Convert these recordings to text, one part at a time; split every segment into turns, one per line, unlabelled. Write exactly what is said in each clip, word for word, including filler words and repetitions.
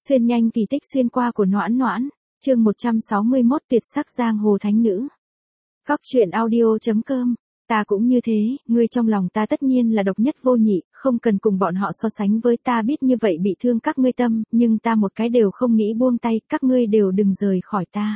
Xuyên nhanh kỳ tích xuyên qua của Noãn Noãn, chương một trăm sáu mươi mốt tuyệt sắc giang hồ thánh nữ. Góc truyện audio.com, ta cũng như thế, ngươi trong lòng ta tất nhiên là độc nhất vô nhị, không cần cùng bọn họ so sánh với ta, biết như vậy bị thương các ngươi tâm, nhưng ta một cái đều không nghĩ buông tay, các ngươi đều đừng rời khỏi ta.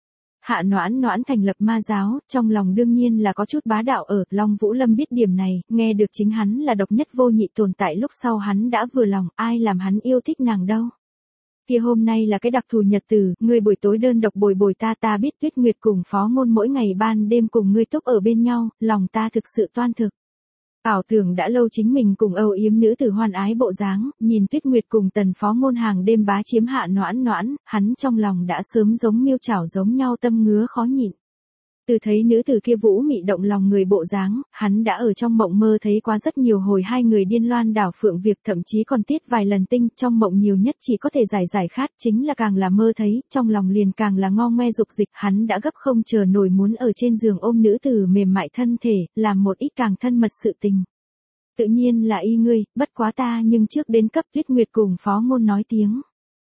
Hạ Noãn Noãn thành lập ma giáo, trong lòng đương nhiên là có chút bá đạo ở, Long Vũ Lâm biết điểm này, nghe được chính hắn là độc nhất vô nhị tồn tại lúc sau hắn đã vừa lòng, ai làm hắn yêu thích nàng đâu. Kia hôm nay là cái đặc thù nhật tử, ngươi buổi tối đơn độc bồi bồi ta, ta biết Tuyết Nguyệt cùng Phó Môn mỗi ngày ban đêm cùng ngươi túc ở bên nhau, lòng ta thực sự toan thực. Ảo tưởng đã lâu chính mình cùng âu yếm nữ tử hoan ái bộ dáng, nhìn Tuyết Nguyệt cùng Tần Phó Môn hàng đêm bá chiếm Hạ Noãn Noãn, hắn trong lòng đã sớm giống miêu chảo giống nhau tâm ngứa khó nhịn. Từ thấy nữ tử kia vũ mị động lòng người bộ dáng, hắn đã ở trong mộng mơ thấy qua rất nhiều hồi hai người điên loan đảo phượng việc, thậm chí còn tiết vài lần tinh, trong mộng nhiều nhất chỉ có thể giải giải khát, chính là càng là mơ thấy, trong lòng liền càng là ngo ngoe dục dịch, hắn đã gấp không chờ nổi muốn ở trên giường ôm nữ tử mềm mại thân thể, làm một ít càng thân mật sự tình. Tự nhiên là y ngươi, bất quá ta nhưng trước đến cấp Tuyết Nguyệt cùng Phó Môn nói tiếng.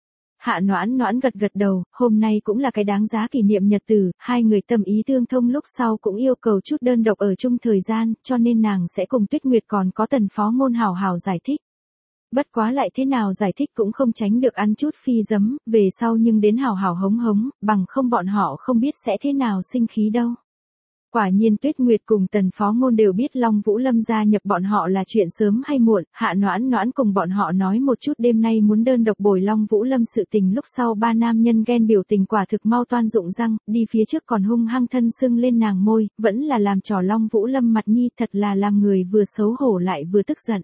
Hạ Noãn Noãn gật gật đầu, hôm nay cũng là cái đáng giá kỷ niệm nhật tử, hai người tâm ý tương thông lúc sau cũng yêu cầu chút đơn độc ở chung thời gian, cho nên nàng sẽ cùng Tuyết Nguyệt còn có Tần Phó Môn hào hào giải thích. Bất quá lại thế nào giải thích cũng không tránh được ăn chút phi giấm, về sau nhưng đến hào hào hống hống, bằng không bọn họ không biết sẽ thế nào sinh khí đâu. Quả nhiên Tuyết Nguyệt cùng Tần Phó Môn đều biết Long Vũ Lâm gia nhập bọn họ là chuyện sớm hay muộn, Hạ Noãn Noãn cùng bọn họ nói một chút đêm nay muốn đơn độc bồi Long Vũ Lâm sự tình, lúc sau ba nam nhân ghen biểu tình quả thực mau toan rụng răng, đi phía trước còn hung hăng thân sưng lên nàng môi, vẫn là làm trò Long Vũ Lâm mặt nhi, thật là làm người vừa xấu hổ lại vừa tức giận.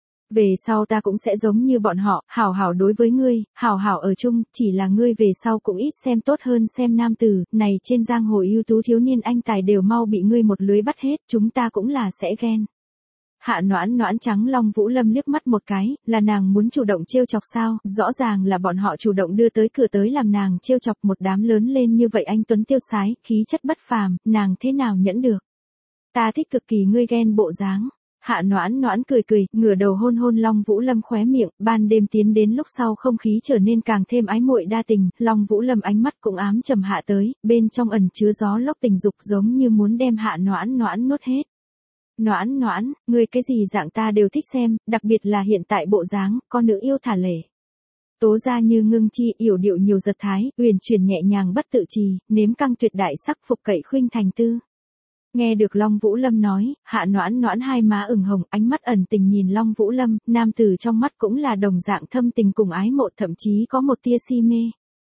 Về sau ta cũng sẽ giống như bọn họ, hảo hảo đối với ngươi, hảo hảo ở chung, chỉ là ngươi về sau cũng ít xem tốt hơn xem nam tử, này trên giang hồ ưu tú thiếu niên anh tài đều mau bị ngươi một lưới bắt hết, chúng ta cũng là sẽ ghen. Hạ Noãn Noãn trắng Long Vũ Lâm liếc mắt một cái, là nàng muốn chủ động trêu chọc sao, rõ ràng là bọn họ chủ động đưa tới cửa tới làm nàng trêu chọc, một đám lớn lên như vậy anh tuấn tiêu sái, khí chất bất phàm, nàng thế nào nhẫn được. Ta thích cực kỳ ngươi ghen bộ dáng. Hạ Noãn Noãn cười cười, ngửa đầu hôn hôn Long Vũ Lâm khóe miệng, ban đêm tiến đến lúc sau không khí trở nên càng thêm ái muội đa tình, Long Vũ Lâm ánh mắt cũng ám trầm hạ tới, bên trong ẩn chứa gió lốc tình dục giống như muốn đem Hạ Noãn Noãn nuốt hết. Noãn Noãn, ngươi cái gì dạng ta đều thích xem, đặc biệt là hiện tại bộ dáng, con nữ yêu thả lể. Tố ra như ngưng chi, yểu điệu nhiều giật thái, uyển chuyển nhẹ nhàng bất tự trì, nếm căng tuyệt đại sắc phục cậy khuynh thành tư. Nghe được Long Vũ Lâm nói, Hạ Noãn Noãn hai má ửng hồng, ánh mắt ẩn tình nhìn Long Vũ Lâm, nam tử trong mắt cũng là đồng dạng thâm tình cùng ái mộ, thậm chí có một tia si mê.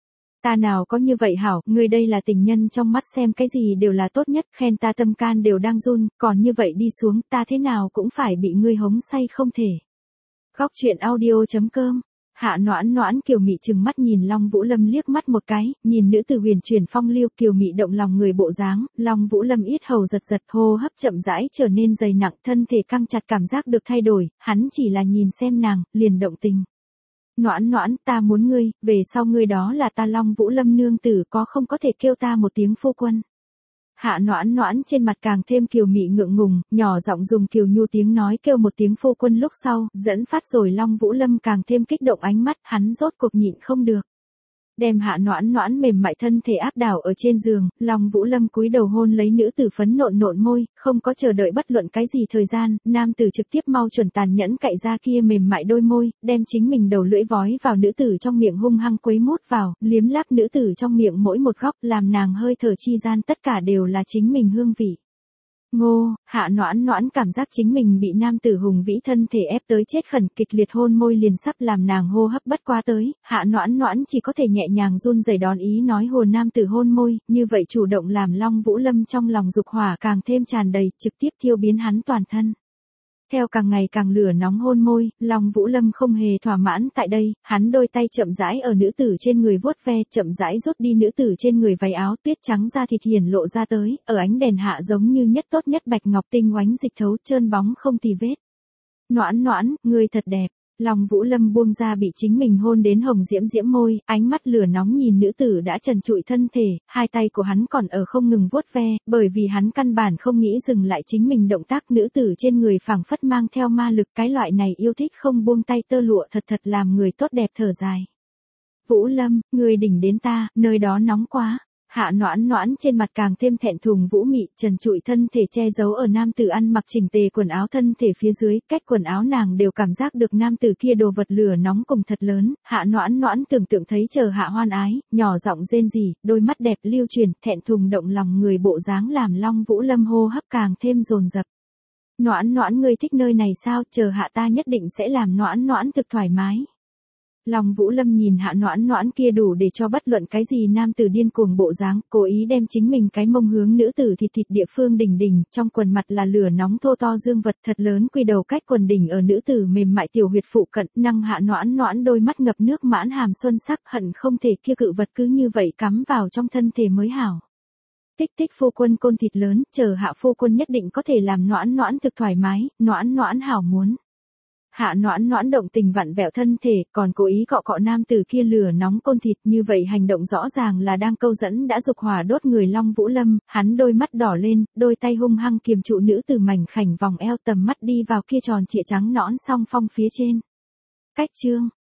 Ta nào có như vậy hảo, ngươi đây là tình nhân trong mắt, xem cái gì đều là tốt nhất, khen ta tâm can đều đang run, còn như vậy đi xuống, ta thế nào cũng phải bị ngươi hống say không thể. Góc truyện audio.com. Hạ Noãn Noãn kiều mị trừng mắt nhìn Long Vũ Lâm liếc mắt một cái, nhìn nữ tử huyền chuyển phong lưu kiều mị động lòng người bộ dáng, Long Vũ Lâm yết hầu giật giật, hô hấp chậm rãi trở nên dày nặng, thân thể căng chặt, cảm giác được thay đổi, hắn chỉ là nhìn xem nàng, liền động tình. Noãn Noãn, ta muốn ngươi, về sau ngươi đó là ta Long Vũ Lâm nương tử, có không có thể kêu ta một tiếng phu quân. Hạ Noãn Noãn trên mặt càng thêm kiều mị ngượng ngùng, nhỏ giọng dùng kiều nhu tiếng nói kêu một tiếng phu quân lúc sau, dẫn phát rồi Long Vũ Lâm càng thêm kích động ánh mắt, hắn rốt cuộc nhịn không được. Đem Hạ Noãn Noãn mềm mại thân thể áp đảo ở trên giường, Long Vũ Lâm cúi đầu hôn lấy nữ tử phấn nộn nộn môi, không có chờ đợi bất luận cái gì thời gian, nam tử trực tiếp mau chuẩn tàn nhẫn cạy ra kia mềm mại đôi môi, đem chính mình đầu lưỡi vói vào nữ tử trong miệng hung hăng quấy mút vào, liếm láp nữ tử trong miệng mỗi một góc, làm nàng hơi thở chi gian tất cả đều là chính mình hương vị. Ngô, Hạ Noãn Noãn cảm giác chính mình bị nam tử hùng vĩ thân thể ép tới chết khẩn, kịch liệt hôn môi liền sắp làm nàng hô hấp bất quá tới, Hạ Noãn Noãn chỉ có thể nhẹ nhàng run rẩy đón ý nói hùa nam tử hôn môi, như vậy chủ động làm Long Vũ Lâm trong lòng dục hỏa càng thêm tràn đầy, trực tiếp thiêu biến hắn toàn thân. Theo càng ngày càng lửa nóng hôn môi, Long Vũ Lâm không hề thỏa mãn tại đây, hắn đôi tay chậm rãi ở nữ tử trên người vuốt ve, chậm rãi rút đi nữ tử trên người váy áo, tuyết trắng da thịt hiển lộ ra tới, ở ánh đèn hạ giống như nhất tốt nhất bạch ngọc tinh oánh dịch thấu, trơn bóng không tì vết. Noãn Noãn, ngươi thật đẹp. Long Vũ Lâm buông ra bị chính mình hôn đến hồng diễm diễm môi, ánh mắt lửa nóng nhìn nữ tử đã trần trụi thân thể, hai tay của hắn còn ở không ngừng vuốt ve, bởi vì hắn căn bản không nghĩ dừng lại chính mình động tác, nữ tử trên người phảng phất mang theo ma lực, cái loại này yêu thích không buông tay tơ lụa thật thật làm người tốt đẹp thở dài. Vũ Lâm, người đỉnh đến ta, nơi đó nóng quá. Hạ Noãn Noãn trên mặt càng thêm thẹn thùng vũ mị, trần trụi thân thể che giấu ở nam tử ăn mặc chỉnh tề quần áo thân thể phía dưới, cách quần áo nàng đều cảm giác được nam tử kia đồ vật lửa nóng cùng thật lớn. Hạ Noãn Noãn tưởng tượng thấy chờ Hạ Hoan ái, nhỏ giọng rên rỉ, đôi mắt đẹp lưu truyền, thẹn thùng động lòng người bộ dáng làm Long Vũ Lâm hô hấp càng thêm dồn dập. Noãn Noãn ngươi thích nơi này sao, chờ Hạ ta nhất định sẽ làm Noãn Noãn thực thoải mái. Long Vũ Lâm nhìn Hạ Noãn Noãn kia đủ để cho bất luận cái gì nam tử điên cuồng bộ dáng, cố ý đem chính mình cái mông hướng nữ tử thịt thịt địa phương đỉnh đỉnh, trong quần mặt là lửa nóng thô to dương vật thật lớn quy đầu cách quần đỉnh ở nữ tử mềm mại tiểu huyệt phụ cận, năng Hạ Noãn Noãn đôi mắt ngập nước mãn hàm xuân sắc, hận không thể kia cự vật cứ như vậy cắm vào trong thân thể mới hảo. Tích tích phu quân côn thịt lớn, chờ Hạ phu quân nhất định có thể làm Noãn Noãn thực thoải mái, Noãn Noãn hảo muốn. Hạ Noãn Noãn động tình vặn vẹo thân thể, còn cố ý cọ cọ nam tử kia lửa nóng côn thịt, như vậy hành động rõ ràng là đang câu dẫn đã dục hỏa đốt người Long Vũ Lâm, hắn đôi mắt đỏ lên, đôi tay hung hăng kiềm trụ nữ tử mảnh khảnh vòng eo, tầm mắt đi vào kia tròn trịa trắng nõn song phong phía trên. Cách chương